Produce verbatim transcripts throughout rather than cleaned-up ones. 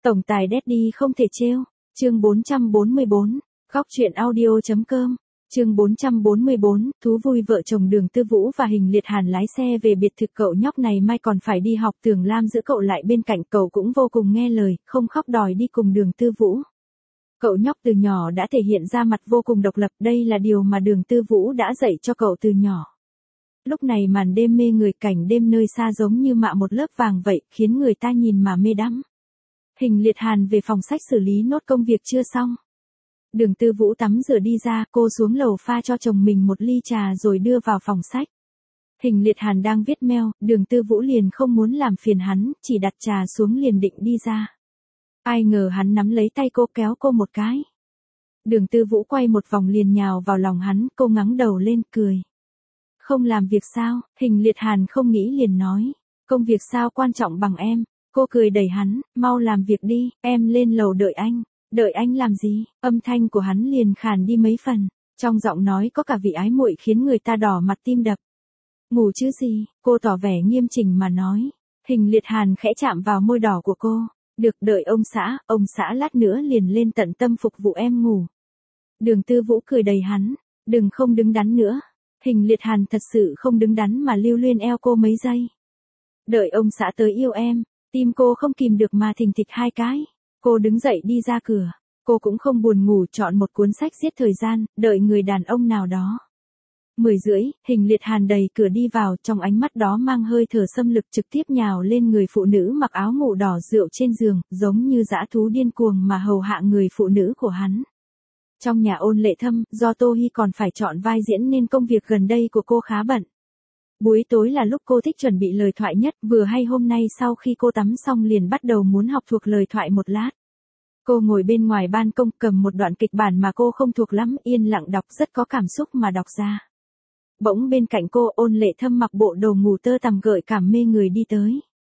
Tổng tài Daddy không thể trêu. Chương bốn trăm bốn mươi bốn. Góc truyện audio.com. Chương bốn trăm bốn mươi bốn, thú vui vợ chồng Đường Tư Vũ và Hình Liệt Hàn lái xe về biệt thự. Cậu nhóc này mai còn phải đi học, Tưởng Lam giữ cậu lại bên cạnh, cậu cũng vô cùng nghe lời, không khóc đòi đi cùng Đường Tư Vũ. Cậu nhóc từ nhỏ đã thể hiện ra mặt vô cùng độc lập, đây là điều mà Đường Tư Vũ đã dạy cho cậu từ nhỏ. Lúc này màn đêm mê người, cảnh đêm nơi xa giống như mạ một lớp vàng vậy, khiến người ta nhìn mà mê đắm. Hình Liệt Hàn về phòng sách xử lý nốt công việc chưa xong. Đường Tư Vũ tắm rửa đi ra, cô xuống lầu pha cho chồng mình một ly trà rồi đưa vào phòng sách. Hình Liệt Hàn đang viết mail, Đường Tư Vũ liền không muốn làm phiền hắn, chỉ đặt trà xuống liền định đi ra. Ai ngờ hắn nắm lấy tay cô kéo cô một cái. Đường Tư Vũ quay một vòng liền nhào vào lòng hắn, cô ngẩng đầu lên cười. Không làm việc sao? Hình Liệt Hàn không nghĩ liền nói. Công việc sao quan trọng bằng em? Cô cười đẩy hắn, mau làm việc đi, em lên lầu đợi anh. Đợi anh làm gì? Âm thanh của hắn liền khàn đi mấy phần. Trong giọng nói có cả vị ái muội khiến người ta đỏ mặt tim đập. Ngủ chứ gì? Cô tỏ vẻ nghiêm chỉnh mà nói. Hình Liệt Hàn khẽ chạm vào môi đỏ của cô. Được, đợi ông xã, ông xã lát nữa liền lên tận tâm phục vụ em ngủ. Đường Tư Vũ cười đầy hắn. Đừng không đứng đắn nữa. Hình Liệt Hàn thật sự không đứng đắn mà lưu luyên eo cô mấy giây. Đợi ông xã tới yêu em. Tim cô không kìm được mà thình thịch hai cái. Cô đứng dậy đi ra cửa. Cô cũng không buồn ngủ, chọn một cuốn sách giết thời gian, đợi người đàn ông nào đó. Mười rưỡi, Hình Liệt Hàn đẩy cửa đi vào, trong ánh mắt đó mang hơi thở xâm lược, trực tiếp nhào lên người phụ nữ mặc áo ngủ đỏ rượu trên giường, giống như dã thú điên cuồng mà hầu hạ người phụ nữ của hắn. Trong nhà Ôn Lệ Thâm, do Tô Hi còn phải chọn vai diễn nên công việc gần đây của cô khá bận. Buổi tối là lúc cô thích chuẩn bị lời thoại nhất, vừa hay hôm nay sau khi cô tắm xong liền bắt đầu muốn học thuộc lời thoại một lát. Cô ngồi bên ngoài ban công cầm một đoạn kịch bản mà cô không thuộc lắm, yên lặng đọc, rất có cảm xúc mà đọc ra. Bỗng bên cạnh cô, Ôn Lệ Thâm mặc bộ đồ ngủ tơ tằm gợi cảm mê người đi tới.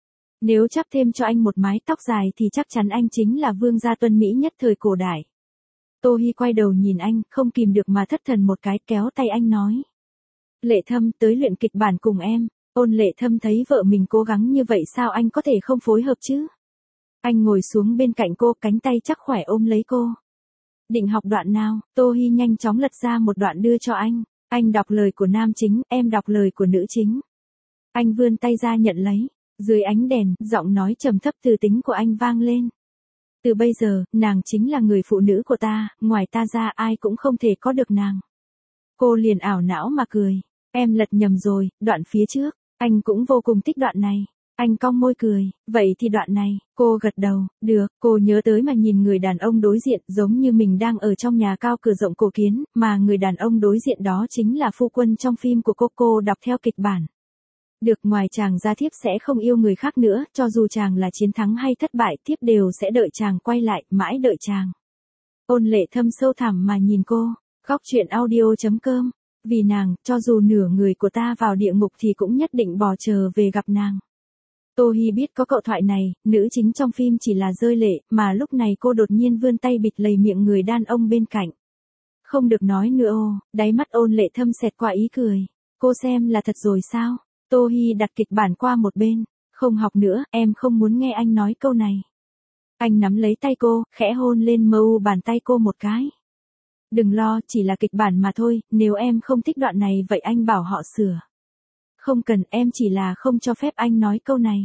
Nếu chắp thêm cho anh một mái tóc dài thì chắc chắn anh chính là vương gia tuân Mỹ nhất thời cổ đại. Tô Hi quay đầu nhìn anh, không kìm được mà thất thần một cái, kéo tay anh nói. Lệ Thâm, tới luyện kịch bản cùng em. Ôn Lệ Thâm thấy vợ mình cố gắng như vậy sao anh có thể không phối hợp chứ? Anh ngồi xuống bên cạnh cô, cánh tay chắc khỏe ôm lấy cô. Định học đoạn nào? Tô Hi nhanh chóng lật ra một đoạn đưa cho anh. Anh đọc lời của nam chính, em đọc lời của nữ chính. Anh vươn tay ra nhận lấy. Dưới ánh đèn, giọng nói trầm thấp từ tính của anh vang lên. Từ bây giờ, nàng chính là người phụ nữ của ta, ngoài ta ra ai cũng không thể có được nàng. Cô liền ảo não mà cười. Em lật nhầm rồi, đoạn phía trước. Anh cũng vô cùng thích đoạn này. Anh cong môi cười, vậy thì đoạn này. Cô gật đầu, được. Cô nhớ tới mà nhìn người đàn ông đối diện, giống như mình đang ở trong nhà cao cửa rộng cổ kiến, mà người đàn ông đối diện đó chính là phu quân trong phim của cô. Cô đọc theo kịch bản. Được, ngoài chàng ra thiếp sẽ không yêu người khác nữa, cho dù chàng là chiến thắng hay thất bại, thiếp đều sẽ đợi chàng quay lại, mãi đợi chàng. Ôn Lệ Thâm sâu thẳm mà nhìn cô. Góc truyện audio.com. Vì nàng, cho dù nửa người của ta vào địa ngục thì cũng nhất định bò chờ về gặp nàng. Tô Hi biết có cậu thoại này, nữ chính trong phim chỉ là rơi lệ, mà lúc này cô đột nhiên vươn tay bịt lầy miệng người đàn ông bên cạnh. Không được nói nữa ô, đáy mắt Ôn Lệ Thâm xẹt qua ý cười. Cô xem là thật rồi sao? Tô Hi đặt kịch bản qua một bên. Không học nữa, em không muốn nghe anh nói câu này. Anh nắm lấy tay cô, khẽ hôn lên mờ u bàn tay cô một cái. Đừng lo, chỉ là kịch bản mà thôi, nếu em không thích đoạn này vậy anh bảo họ sửa. Không cần, em chỉ là không cho phép anh nói câu này.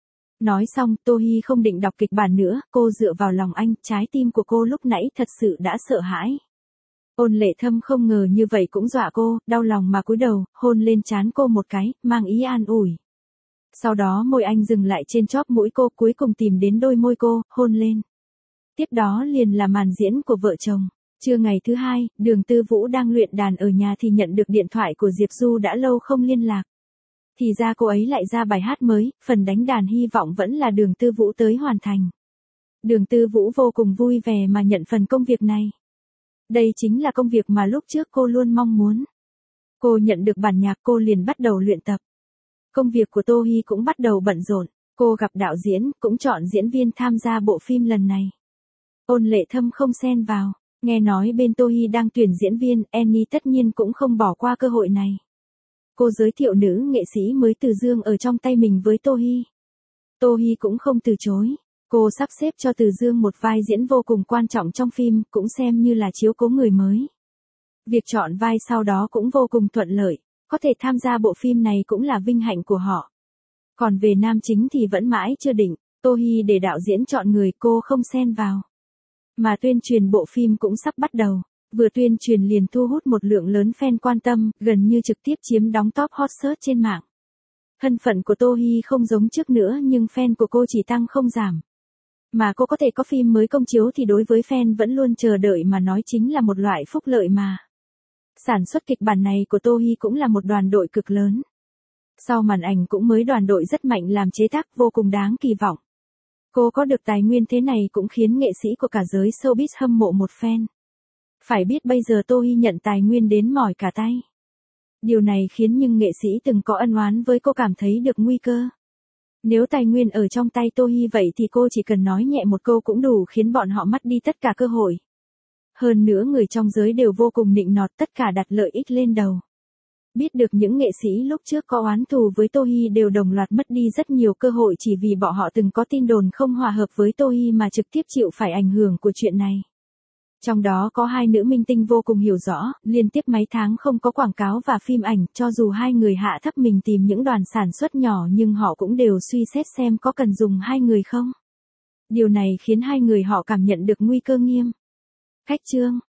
Nói xong, Tô Hi không định đọc kịch bản nữa, cô dựa vào lòng anh, trái tim của cô lúc nãy thật sự đã sợ hãi. Ôn Lệ Thâm không ngờ như vậy cũng dọa cô, đau lòng mà cúi đầu, hôn lên trán cô một cái, mang ý an ủi. Sau đó môi anh dừng lại trên chóp mũi cô, cuối cùng tìm đến đôi môi cô, hôn lên. Tiếp đó liền là màn diễn của vợ chồng. Trưa ngày thứ hai, Đường Tư Vũ đang luyện đàn ở nhà thì nhận được điện thoại của Diệp Du đã lâu không liên lạc. Thì ra cô ấy lại ra bài hát mới, phần đánh đàn hy vọng vẫn là Đường Tư Vũ tới hoàn thành. Đường Tư Vũ vô cùng vui vẻ mà nhận phần công việc này. Đây chính là công việc mà lúc trước cô luôn mong muốn. Cô nhận được bản nhạc cô liền bắt đầu luyện tập. Công việc của Tô Hi cũng bắt đầu bận rộn, cô gặp đạo diễn, cũng chọn diễn viên tham gia bộ phim lần này. Ôn Lệ Thâm không xen vào, nghe nói bên Tô Hi đang tuyển diễn viên, Annie tất nhiên cũng không bỏ qua cơ hội này. Cô giới thiệu nữ nghệ sĩ mới từ Dương ở trong tay mình với Tô Hi. Tô Hi cũng không từ chối. Cô sắp xếp cho Từ Dương một vai diễn vô cùng quan trọng trong phim, cũng xem như là chiếu cố người mới. Việc chọn vai sau đó cũng vô cùng thuận lợi, có thể tham gia bộ phim này cũng là vinh hạnh của họ. Còn về nam chính thì vẫn mãi chưa định, Tô Hi để đạo diễn chọn người, cô không xen vào. Mà tuyên truyền bộ phim cũng sắp bắt đầu, vừa tuyên truyền liền thu hút một lượng lớn fan quan tâm, gần như trực tiếp chiếm đóng top hot search trên mạng. Thân phận của Tô Hi không giống trước nữa nhưng fan của cô chỉ tăng không giảm. Mà cô có thể có phim mới công chiếu thì đối với fan vẫn luôn chờ đợi mà nói chính là một loại phúc lợi mà. Sản xuất kịch bản này của Tô Hi cũng là một đoàn đội cực lớn. Sau màn ảnh cũng mới đoàn đội rất mạnh làm chế tác vô cùng đáng kỳ vọng. Cô có được tài nguyên thế này cũng khiến nghệ sĩ của cả giới showbiz hâm mộ một phen. Phải biết bây giờ Tô Hi nhận tài nguyên đến mỏi cả tay. Điều này khiến những nghệ sĩ từng có ân oán với cô cảm thấy được nguy cơ. Nếu tài nguyên ở trong tay Tô Hi vậy thì cô chỉ cần nói nhẹ một câu cũng đủ khiến bọn họ mất đi tất cả cơ hội. Hơn nữa người trong giới đều vô cùng nịnh nọt, tất cả đặt lợi ích lên đầu. Biết được những nghệ sĩ lúc trước có oán thù với Tô Hi đều đồng loạt mất đi rất nhiều cơ hội chỉ vì bọn họ từng có tin đồn không hòa hợp với Tô Hi mà trực tiếp chịu phải ảnh hưởng của chuyện này. Trong đó có hai nữ minh tinh vô cùng hiểu rõ, liên tiếp mấy tháng không có quảng cáo và phim ảnh, cho dù hai người hạ thấp mình tìm những đoàn sản xuất nhỏ nhưng họ cũng đều suy xét xem có cần dùng hai người không. Điều này khiến hai người họ cảm nhận được nguy cơ nghiêm. Khách trương